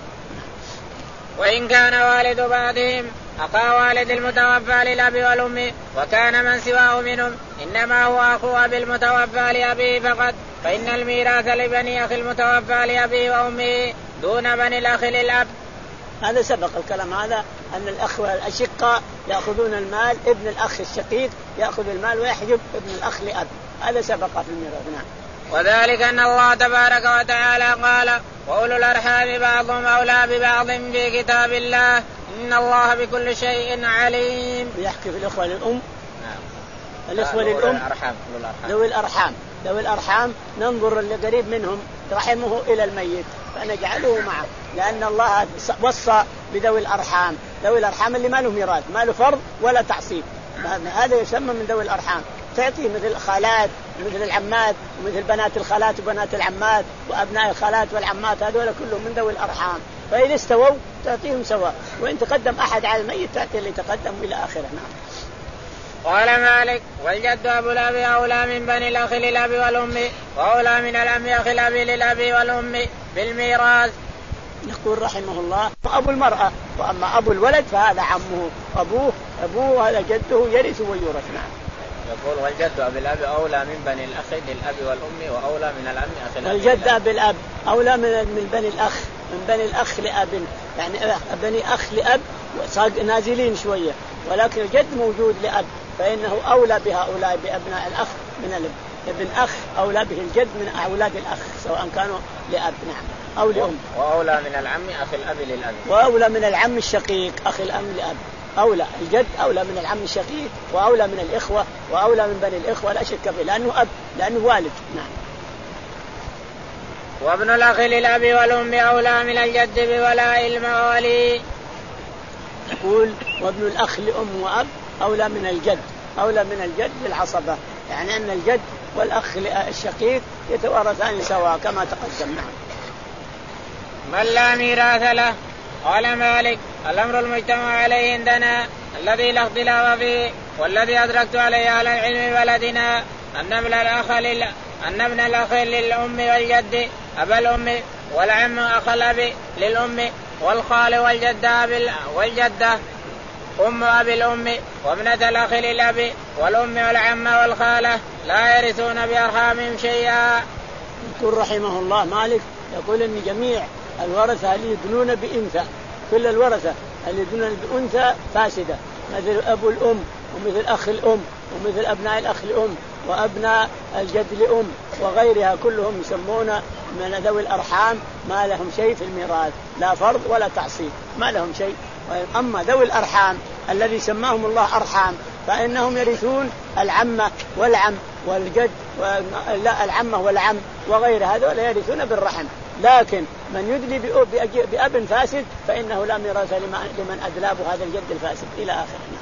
وإن كان والد بعضهم أخا والد المتوفى للأب والأم وكان من سواه منهم إنما هو أخو أبي المتوفى لأبيه فقط، فإن الميراث لبني أخي المتوفى لأبيه وأمه دون بني الأخ للأب. هذا سبق الكلام هذا، أن الأخوة الأشقاء يأخذون المال، ابن الأخ الشقيق يأخذ المال ويحجب ابن الأخ لأب، هذا سبق في الميراث. نعم. وذلك أن الله تبارك وتعالى قال وأولو الأرحام بعضهم أولى ببعض في كتاب الله إن الله بكل شيء عليم. يحكي في الأخوة للأم. نعم. الأخوة للأم الأرحام. ذوي الأرحام ذوي الأرحام ننظر اللي قريب منهم رحمه إلى الميت فنجعله معه، لأن الله وصى بذوي الأرحام، ذوي الأرحام اللي ما له ميراث، ما له فرض ولا تعصيب، هذا يسمى من ذوي الأرحام. تعطيه مثل الخالات مثل العمات ومثل بنات الخالات وبنات العمات وأبناء الخالات والعمات، هذول كلهم من ذوي الأرحام، فإن استووا تعطيهم سواء، وإن تقدم أحد على الميت تعطي اللي تقدم إلى آخره. نعم. قال مالك والجد أبو الأب أولى من بني الأخ للأب والأم وأولى من الأم أخي الأب للأب والأم بالميراث. يقول رحمه الله أبو المرأة، وأما أبو الولد فهذا عمه، أبوه أبوه هذا جده يرث ويورث. نعم. يقول والجد أبي الأب أولى من بني الأخ للأب والأم وأولى من الأم أخي الأب. الجد أبي الأب أولى من من بني الأخ من بني الأخ لأب، يعني بني أخ لأب نازلين شوية، ولكن الجد موجود لأب فإنه أولى بهؤلاء بأبناء الأخ من الأب. ابن أخ أولى به الجد من أولاد الأخ سواء كانوا لأب. نعم. أو لأم. وأولى من العم أخي الأب للأب. وأولى من العم الشقيق أخي الأم لأب. أولى الجد أولى من العم الشقيق وأولى من الإخوة وأولى من بني الإخوة لا شك فيه، لأنه أب لأنه والد. نعم. وابن الأخ للأب والأم أولى من الجد بولاء الموالي. يقول وابن الأخ لأم وأب أولى من الجد، أولى من الجد للعصبة، يعني أن الجد والأخ الشقيق يتوارثان سواء كما تقدم. نعم. من لا ميراث له. قال مالك الأمر المجتمع عليه عندنا الذي لا اختلاف فيه والذي أدركت عليه أهل العلم بلدنا أن ابن الأخ لل... أن ابن الأخ للأم والجد أبا الأم والعم أخ الأب للأم والخال والجدة بال... والجدة أم أبي الأم وابنة الأخ للأب والأم والعم والخالة لا يرثون بأرحامهم شيئا. يقول رحمه الله مالك يقول إن جميع الورثة اللي يدنون بإنثى، كل الورثة اللي يدنون بأنثى فاسدة، مثل أبو الأم ومثل أخ الأم ومثل أبناء الأخ الأم وأبناء الجد لأم وغيرها كلهم يسمون من ذوي الأرحام ما لهم شيء في الميراث، لا فرض ولا تعصيب، ما لهم شيء. أما ذوي الأرحام الذي سماهم الله أرحام فإنهم يرثون العمة والعم والجد لا العمة والعم وغير هذول يرثون بالرحم، لكن من يدلي بأب فاسد فإنه لا ميراث لمن أدلابه هذا الجد الفاسد إلى آخره.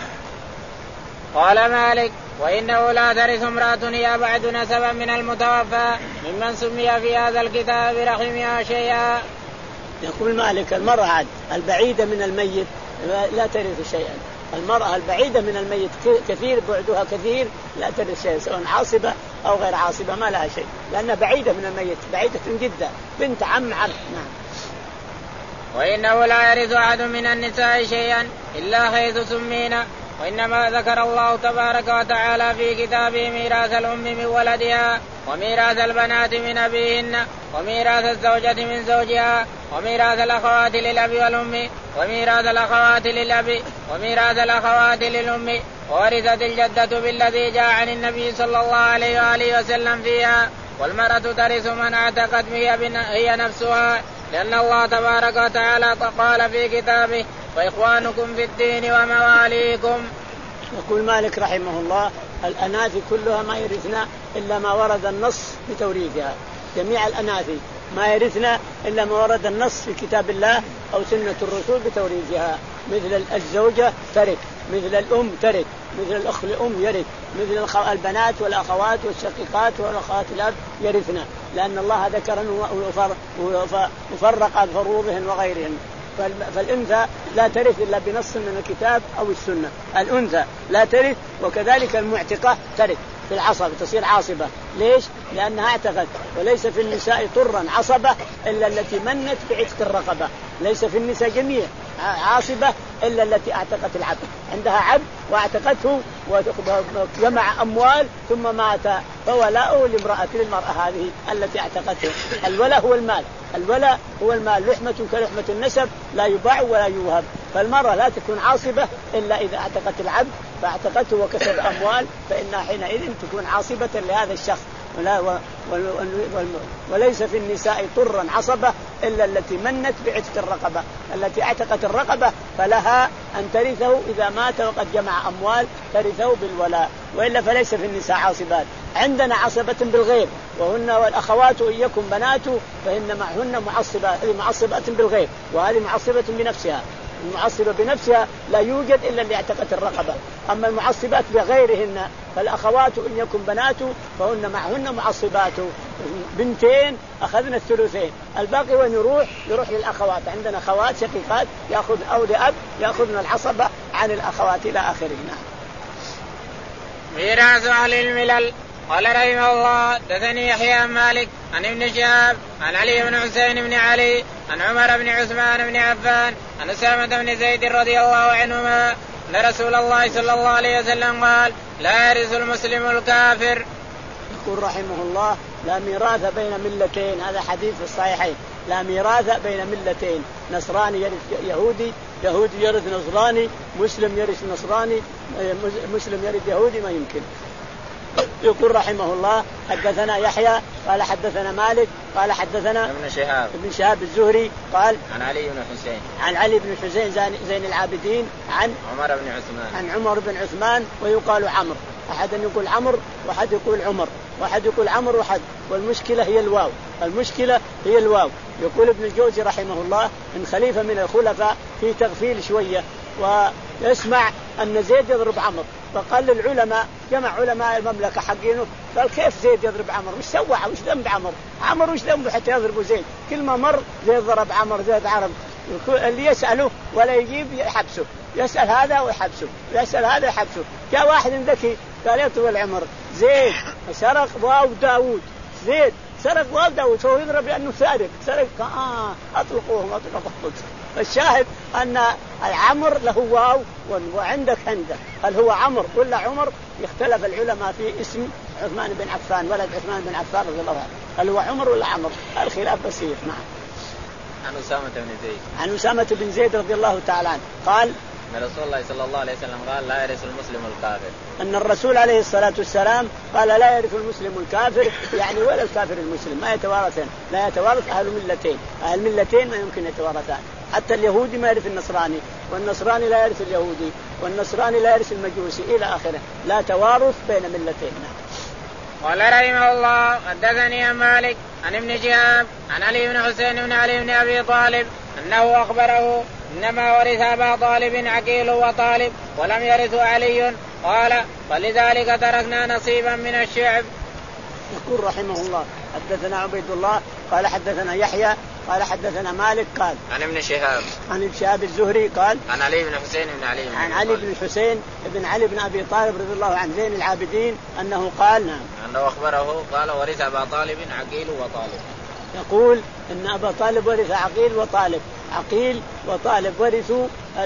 قال مالك وإنه لا ترث امرأة هي بعد نسبا من المتوفى ممن سمي في هذا الكتاب رحمها شيئا. يقول مالك المرأة البعيدة من الميت لا ترث شيئا، المرأة البعيدة من الميت كثير بعدها كثير لا ترث شيئا سواء عاصبة أو غير عاصبة ما لها شيء لأنها بعيدة من الميت بعيدة جدا بنت عم عم. نعم. وإنه لا يرث أحد من النساء شيئا إلا حيث سمينا، وإنما ذكر الله تبارك وتعالى في كتابه ميراث الأم من ولدها وميراث البنات من أبيهن وميراث الزوجة من زوجها وميراث الأخوات للأب والأم وميراث الأخوات للأب وميراث الأخوات للأم وورثت الجدة بالذي جاء عن النبي صلى الله عليه وآله وسلم فيها، والمرأة ترث من اعتقت هي نفسها، لأن الله تبارك وتعالى قال في كتابه وإخوانكم في الدين ومواليكم. يقول مالك رحمه الله الأناثي كلها ما يرثنا إلا ما ورد النص بتوريثها، جميع الأناثي ما يرثنا إلا ما ورد النص في كتاب الله أو سنة الرسول بتوريثها. مثل الزوجة ترث، مثل الأم ترث، مثل الأخ الأم يرث، مثل البنات والأخوات والشقيقات والأخوات الأب يرثنا، لأن الله ذكرن وفرق فروضهن وغيرهن. فالأنثى لا ترث إلا بنص من الكتاب أو السنة، الأنثى لا ترث، وكذلك المعتقة ترث في العصبة، تصير عاصبة. ليش؟ لأنها اعتقت. وليس في النساء طرا عصبة إلا التي منت بعتق الرقبة، ليس في النساء جميع عاصبة إلا التي اعتقت العبد، عندها عبد واعتقته وجمع أموال ثم مات فولاؤه لامرأة للمرأة هذه التي اعتقته. الولاء هو المال، الولاء هو المال، لحمة كلحمة النسب لا يباع ولا يوهب. فالمرأة لا تكون عاصبة إلا إذا اعتقت العبد فاعتقته وكسب أموال، فإنها حينئذ تكون عاصبة لهذا الشخص. ولا و... وليس في النساء طرا عصبة إلا التي منت بعتق الرقبة، التي اعتقت الرقبة فلها أن ترثه إذا مات وقد جمع أموال ترثه بالولاء، وإلا فليس في النساء عاصبات. عندنا عصبة بالغير، وهن والأخوات إن يكن بنات فإن معهن معصبات، هذه معصبة بالغير وهذه معصبة بنفسها. المعصبة بنفسها لا يوجد إلا اللي اعتقت الرقبة، أما المعصبات بغيرهن فالأخوات إن يكن بنات فهن معهن معصبات، بنتين أخذنا الثلثين، الباقي وين يروح؟ يروح للأخوات. عندنا أخوات شقيقات يأخذ أو لأب يأخذنا العصبة عن الأخوات إلى آخره. ميراث أهل الملل. قال رحمه الله دثني يحيى عن مالك عن ابن شهاب عن علي بن حسين بن علي عن عمر بن عثمان بن عفان عن أسامة بن زيد رضي الله عنهما أن رسول الله صلى الله عليه وسلم قال لا يرث المسلم الكافر. يقول رحمه الله لا ميراث بين ملتين، هذا حديث في الصحيحين، لا ميراث بين ملتين، نصراني يرث يهودي، يهودي يرث نصراني، مسلم يرث نصراني، مسلم يرث يهودي، ما يمكن. يقول رحمه الله حدثنا يحيى قال حدثنا مالك قال حدثنا ابن شهاب ابن شهاب الزهري قال عن علي بن حسين عن علي بن حسين زين العابدين عن عمر بن عثمان عن عمر بن عثمان ويقال عمرو، أحد يقول عمرو وأحد يقول عمر وأحد يقول عمرو وحد، والمشكلة هي الواو، المشكلة هي الواو. يقول ابن الجوزي رحمه الله إن خليفة من الخلفاء في تغفيل شوية ويسمع أن زيد يضرب عمرو، فقال للعلماء جمع علماء المملكة حقينه قال كيف زيد يضرب عمرو؟ وش سوى؟ وش ذنب عمرو؟ عمرو وش ذنبه حتى يضرب زيد؟ كل ما مر زيد ضرب عمرو زيد عرب. اللي يسأله ولا يجيب يحبسه، يسأل هذا ويحبسه، يسأل هذا يحبسه. جاء واحد ذكي قال يطول العمر زيد سرق واو داود، زيد سرق واو داود، فهو يضرب لأنه سارق، سرق آه أطلقوهم أطلقوهم. الشاهد أن العمر له واو وعندك عنده، هل هو عمر ولا عمر؟ يختلف العلماء في اسم عثمان بن عفان ولد عثمان بن عفان رضي الله عنه، هل هو عمر ولا عمر؟ الخلاف بسيط. نعم. عن أسامة بن زيد عن أسامة بن زيد رضي الله تعالى عنه قال أن رسول الله صلى الله عليه وسلم قال لا يرث المسلم الكافر، أن الرسول عليه الصلاة والسلام قال لا يرث المسلم الكافر، يعني ولا الكافر المسلم، ما يتوارثان، لا يتوارث أهل ملتين، أهل ملتين ما يمكن يتوارثان، حتى اليهودي ما يرث النصراني، والنصراني لا يرث اليهودي، والنصراني لا يرث المجوسي إلى آخره، لا توارث بين ملتين. قال رحمه الله حدثني عن مالك عن ابن شهاب عن علي بن حسين بن علي بن أبي طالب أنه أخبره إنما ورث أبا طالب عقيل وطالب ولم يرث علي، قال فلذلك تركنا نصيبا من الشعب. يقول رحمه الله حدثنا عبيد الله قال حدثنا يحيى قال حدثنا مالك قال عن ابن شهاب عن ابن شهاب الزهري قال عن علي بن حسين بن علي بن عن علي بن حسين بن علي بن أبي طالب رضي الله عن زين العابدين أنه قال نعم أنه أخبره قال ورث أبا طالب عقيل وطالب. يقول إن أبا طالب ورث عقيل وطالب، عقيل وطالب ورثوا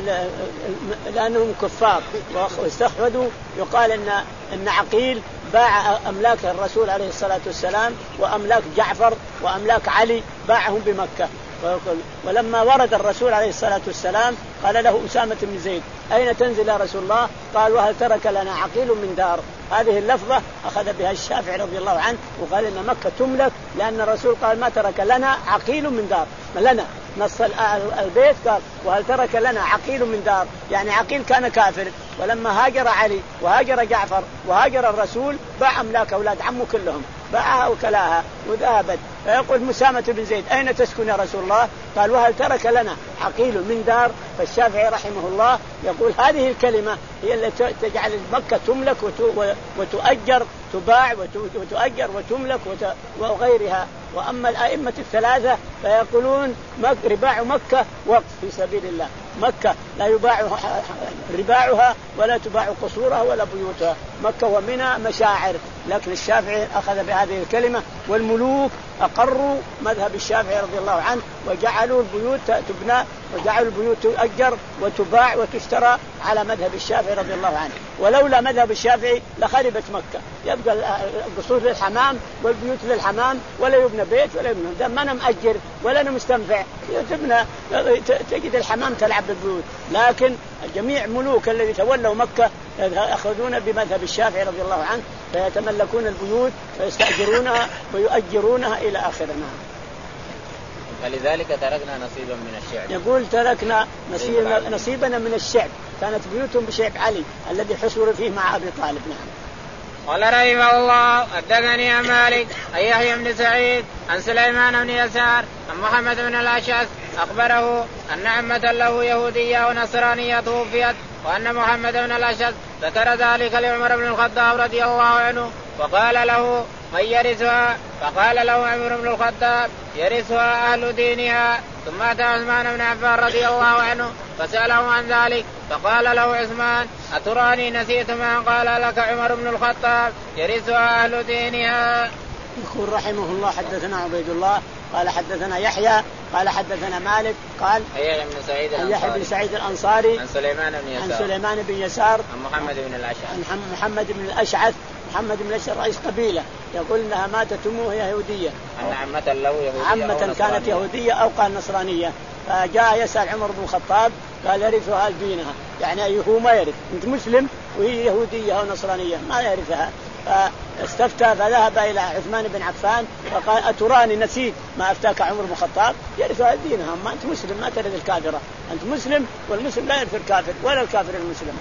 لأنهم كفار واستخفدوا. يقال إن إن عقيل باع أملاك الرسول عليه الصلاة والسلام وأملاك جعفر وأملاك علي باعهم بمكة، ولما ورد الرسول عليه الصلاة والسلام قال له أسامة بن زيد أين تنزل يا رسول الله؟ قال وهل ترك لنا عقيل من دار؟ هذه اللفظة أخذ بها الشافعي رضي الله عنه وقال إن مكة تملك لأن الرسول قال ما ترك لنا عقيل من دار، لنا نص البيت قال وهل ترك لنا عقيل من دار، يعني عقيل كان كافر ولما هاجر علي وهاجر جعفر وهاجر الرسول باع أملاك أولاد عمه كلهم، باعها وكلاها وذهبت. فيقول مسامة بن زيد أين تسكن يا رسول الله؟ قال وهل ترك لنا عقيل من دار؟ فالشافعي رحمه الله يقول هذه الكلمة هي التي تجعل مكة تملك وتؤجر، تباع وتؤجر وتملك وغيرها. وأما الأئمة الثلاثة فيقولون رباع مكة وقف في سبيل الله، مكة لا يباع رباعها ولا تباع قصورها ولا بيوتها، مكة ومنى مشاعر. لكن الشافعي أخذ بهذه الكلمة، والملوك أقروا مذهب الشافعي رضي الله عنه وجعلوا البيوت تبنى وجعلوا البيوت تؤجر وتباع وتشترى على مذهب الشافعي رضي الله عنه. ولولا مذهب الشافعي لخربت مكة، يبقى القصور للحمام والبيوت للحمام ولا يبنى بيت ولا يبنى دم، ما أنا مأجر ولا أنا مستنفع، تبنى تجد الحمام تلعب بالبيوت. لكن جميع ملوك الذي تولوا مكة يأخذون بمذهب الشافعي رضي الله عنه، فيتملكون البيوت فيستأجرونها ويؤجرونها إلى آخرنا. فلذلك تركنا نصيبا من الشعب. يقول تركنا نصيبنا, نصيبنا من الشعب، كانت بيوتهم بشعب علي الذي حصر فيه مع أبي طالب. نعم. قال رحمه الله حدثني عن مالك عن يحيى بن سعيد عن سليمان بن يسار عن محمد بن الأشعث أخبره أن عمة له يهودية ونصرانية توفيت، وأن محمد بن الأشعث ذكر ذلك لعمر بن الخطاب رضي الله عنه وقال له من يرثها؟ فقال له عمر بن الخطاب يرثها أهل دينها. ثم أتى عثمان بن عفان رضي الله عنه فسأله عن ذلك، فقال له عثمان أتراني نسيت ما قال لك عمر بن الخطاب يرثها أهل دينها. يقول رحمه الله حدثنا عبيد الله قال حدثنا يحيى قال حدثنا مالك قال يحيى بن سعيد الأنصاري, يحيى بن سعيد الأنصاري عن سليمان بن يسار, عن سليمان بن يسار عن محمد بن الأشعث عن محمد بن الأشعث محمد بن الأشعث رئيس قبيلة، يقول إنها ماتت أمه وهي يهودية، أن عمة له يهودية عمة كانت يهودية أو قال نصرانية. فجاء يسأل عمر بن الخطاب قال يرثها دينها، يعني هو ما يرث، أنت مسلم وهي يهودية أو نصرانية ما يرثها. فاستفتى فذهب إلى عثمان بن عفان فقال أتراني نسيت ما أفتاك عمر بن الخطاب يرثها دينها، ما أنت مسلم ما ترث الكافرة، أنت مسلم والمسلم لا يرث الكافر ولا الكافر المسلم.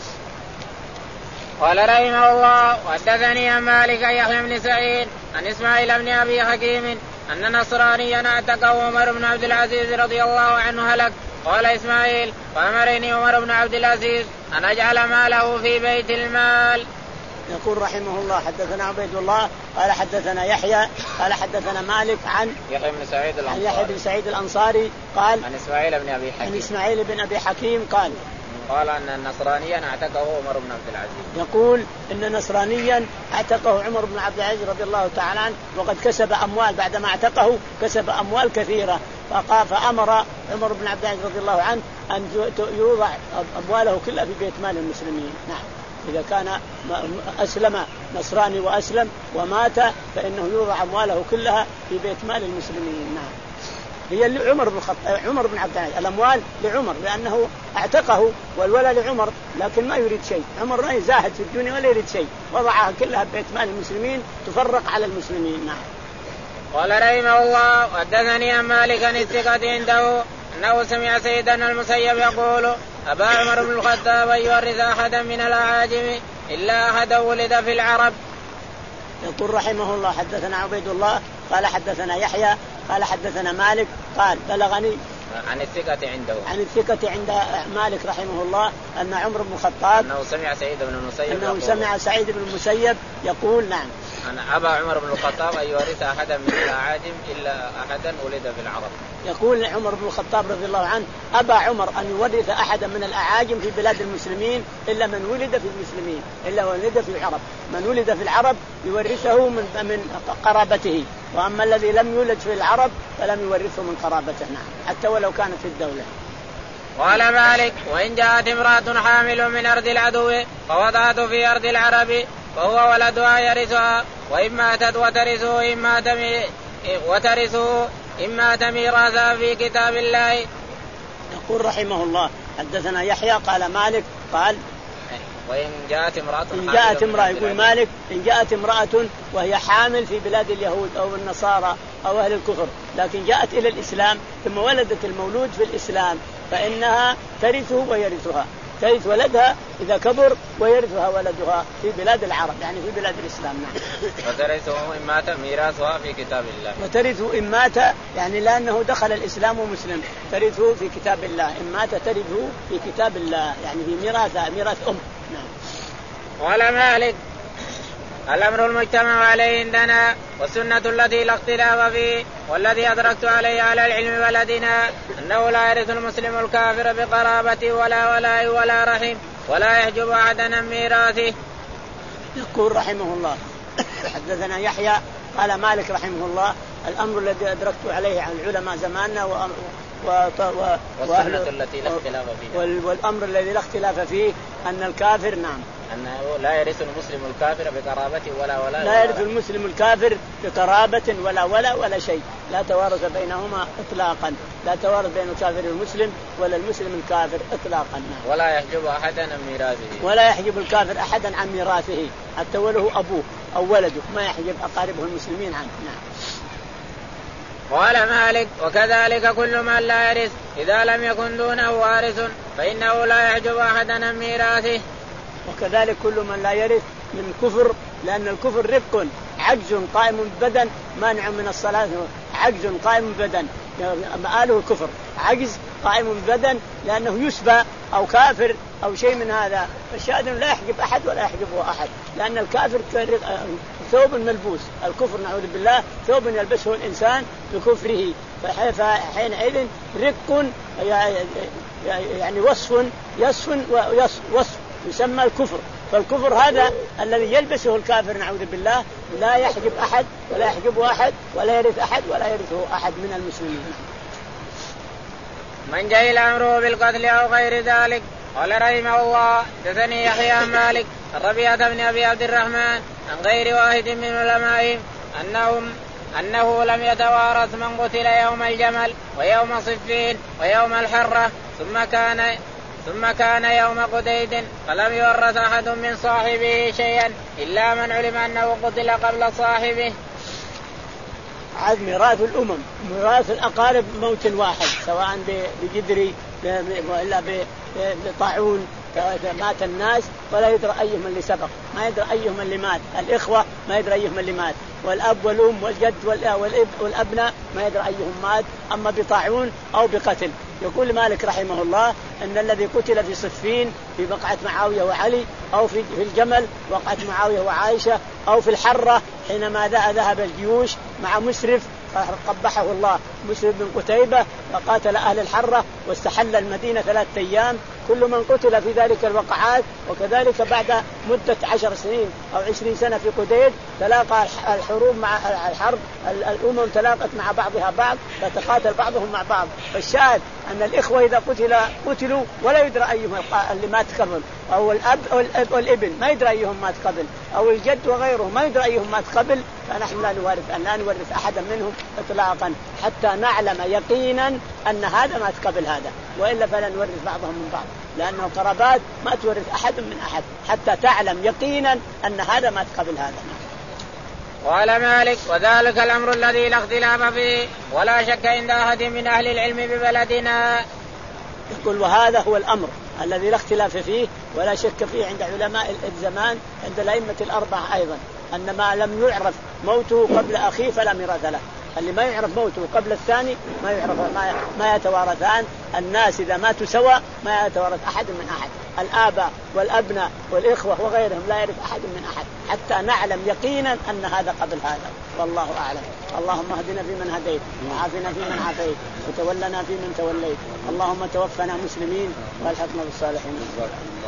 قال رحمه الله وحدثني عن مالك يحيى بن سعيد عن إسماعيل بن أبي حكيم أن نصرانيا اعتقه عمر بن عبد العزيز رضي الله عنه هلك. قال إسماعيل فأمرني عمر بن عبد العزيز أن أجعل ماله في بيت المال. يقول رحمه الله حدثنا عبيد الله قال حدثنا يحيى قال حدثنا مالك عن يحيى بن سعيد الأنصاري, يحيى بن سعيد الأنصاري قال عن إسماعيل بن أبي حكيم عن إسماعيل بن أبي حكيم قال قال أن النصرانيا اعتقه عمر بن عبد العزيز. يقول إن نصرانيا اعتقه عمر بن عبد العزيز رضي الله تعالى عنه، وقد كسب أموال بعدما اعتقه كسب أموال كثيرة، فقال فأمر عمر بن عبد العزيز رضي الله عنه أن يوضع أمواله كلها في بيت مال المسلمين. نعم. إذا كان أسلم نصراني وأسلم ومات فإنه يوضع أمواله كلها في بيت مال المسلمين. نعم. هي لعمر بن الخطاب عمر بن عبد العزيز، الأموال لعمر لأنه اعتقه والولد لعمر، لكن ما يريد شيء، عمر ما يزاهد في الدنيا ولا يريد شيء، وضعها كلها ببيت مال المسلمين تفرق على المسلمين. نعم. قال رحمه الله حدثني عن مالك عن الثقة عنده أنه سمع سيدنا المسيب يقول أبا عمر بن الخطاب أن يورث أحدا من الأعاجم إلا أحدا ولد في العرب. يقول رحمه الله حدثنا عبيد الله قال حدثنا يحيى قال حدثنا مالك قال بلغني عن الثقة عنده عن الثقة عند مالك رحمه الله أن عمر بن الخطاب أنه سمع سعيد بن المسيب أنه سمع سعيد بن المسيب يقول نعم أنا أبا عمر بن الخطاب أن يورث أحدا من الأعاجم إلا أحدا ولد في العرب. يقول عمر بن الخطاب رضي الله عنه أبا عمر أن يورث أحدا من الأعاجم في بلاد المسلمين إلا من ولد في المسلمين إلا ولد في العرب، من ولد في العرب يورثه من من قرابته، وأما الذي لم يولد في العرب فلم يورثه من قرابته. نعم. حتى ولو كانت في الدولة. قال مالك وإن جاءت امرأة حامل من أرض العدو فوضعت في أرض العرب فهو ولدها يرثها، وإن ماتت وترثه إما تمي وترثه إما تميراثها في كتاب الله. يقول رحمه الله حدثنا يحيى قال مالك قال وإن جاءت امرأة إن جاءت امرأة يقول مالك إن جاءت امرأة وهي حامل في بلاد اليهود أو النصارى أو أهل الكفر، لكن جاءت إلى الإسلام ثم ولدت المولود في الإسلام فإنها ترثه ويرثها، ترث ولدها إذا كبر ويرثها ولدها في بلاد العرب يعني في بلاد الإسلام. نعم. وترثه إن مات ميراثها في كتاب الله. وترثه إن مات يعني لأنه دخل الإسلام مسلم ترثه في كتاب الله، إن مات ترثه في كتاب الله يعني في ميراثها ميراث أم. نعم. قال مالك الأمر المجتمع عليه عندنا والسنة التي لا اختلاف فيه والذي أدركت عليه على العلم بلدنا أنه لا يرث المسلم الكافر بقرابة ولا ولاء ولا رحم ولا يحجب أحدا عن ميراثه. يقول رحمه الله حدثنا يحيى قال مالك رحمه الله الأمر الذي أدركت عليه عن العلماء زماننا و... و... و... والسنة التي لا اختلاف فيها وال... والأمر الذي لا اختلاف فيه أن الكافر نعم أنه لا يرث المسلم الكافر بقرابة ولا ولا لا يرث المسلم الكافر بقرابة ولا ولا ولا شيء، لا توارث بينهما إطلاقا، لا توارث بين الكافر والمسلم ولا المسلم الكافر إطلاقا. ولا يحجب أحدا عن ميراثه ولا يحجب الكافر أحدا عن ميراثه حتى وله أبوه أو ولده ما يحجب أقاربه المسلمين عنه. نعم. قال مالك وكذلك كل من لا يرث إذا لم يكن دونه وارث فإنه لا يحجب أحدا عن ميراثه. وكذلك كل من لا يرث من كفر لأن الكفر رق عجز قائم بدن مانع من الصلاة، عجز قائم بدن مآله الكفر، عجز قائم بدن لأنه يشبه أو كافر أو شيء من هذا، فالشاهد لا يحجب أحد ولا يحجبه أحد لأن الكافر ثوب ملبوس، الكفر نعوذ بالله ثوب يلبسه الإنسان بكفره، فحينئذ رق يعني وصف يصف وصف يسمى الكفر، فالكفر هذا الذي يلبسه الكافر نعوذ بالله لا يحجب أحد ولا يحجبه أحد ولا يرث أحد ولا يرثه أحد من المسلمين. من جهل أمره بالقتل أو غير ذلك. قال رحمه الله حدثني يحيى عن مالك الربيعة بن أبي عبد الرحمن عن غير واحد من علمائهم أنهم أنه لم يتوارث من قتل يوم الجمل ويوم صفين ويوم الحرة ثم كان ثم كان يوم قديد فلم يورث أحد من صاحبه شيئا إلا من علم أنه قتل قبل صاحبه. عاد ميراث الأمم ميراث الأقارب موت واحد سواء بجدري وإلا بطاعون مات الناس ولا يدرى أيهم اللي سبق، ما يدرى أيهم اللي مات، الإخوة ما يدرى أيهم اللي مات، والأب والأم والجد والأبناء ما يدرى أيهم مات، أما بطاعون أو بقتل. يقول مالك رحمه الله أن الذي قتل في صفين في بقعة معاوية وعلي أو في الجمل وقعة معاوية وعائشة أو في الحرة حينما ذهب الجيوش مع مسرف قبحه الله مسرف بن قتيبة وقاتل أهل الحرة واستحل المدينة ثلاثة أيام، كل من قتل في ذلك الوقعات. وكذلك بعد مدة عشر سنين أو عشرين سنة في قديد تلاقى الحروب مع الحرب الأمم تلاقت مع بعضها بعض فتقاتل بعضهم مع بعض. فالشاهد أن الإخوة إذا قتل قتلوا ولا يدرى أيهم اللي مات قبل، أو الأب أو الأب والابن ما يدرى أيهم مات قبل، أو الجد وغيره ما يدرى أيهم مات قبل، فنحن لا نورث أن لا نورث أحدا منهم إطلاقا حتى نعلم يقينا أن هذا مات قبل هذا، وإلا فلا نورث بعضهم من بعض، لأن القرابات ما تورث أحد من أحد حتى تعلم يقينا أن هذا مات قبل هذا. قال مالك وذلك الأمر الذي لا اختلاف فيه ولا شك عند أحد من أهل العلم ببلدنا. يقول وهذا هو الأمر الذي لا اختلاف فيه ولا شك فيه عند علماء الزمان عند الأئمة الأربعة أيضا، أن ما لم يعرف موته قبل أخيه فلا ميراث له، اللي ما يعرف موته قبل الثاني ما يعرف ما, ما يتوارثان. الناس إذا ماتوا سوا ما يتوارث أحد من أحد، الآباء والأبناء والإخوة وغيرهم لا يعرف أحد من أحد حتى نعلم يقينا أن هذا قبل هذا، والله أعلم. اللهم اهدنا فيمن هديت وعافنا فيمن عافيت وتولنا فيمن توليت، اللهم توفنا مسلمين والحقنا بالصالحين.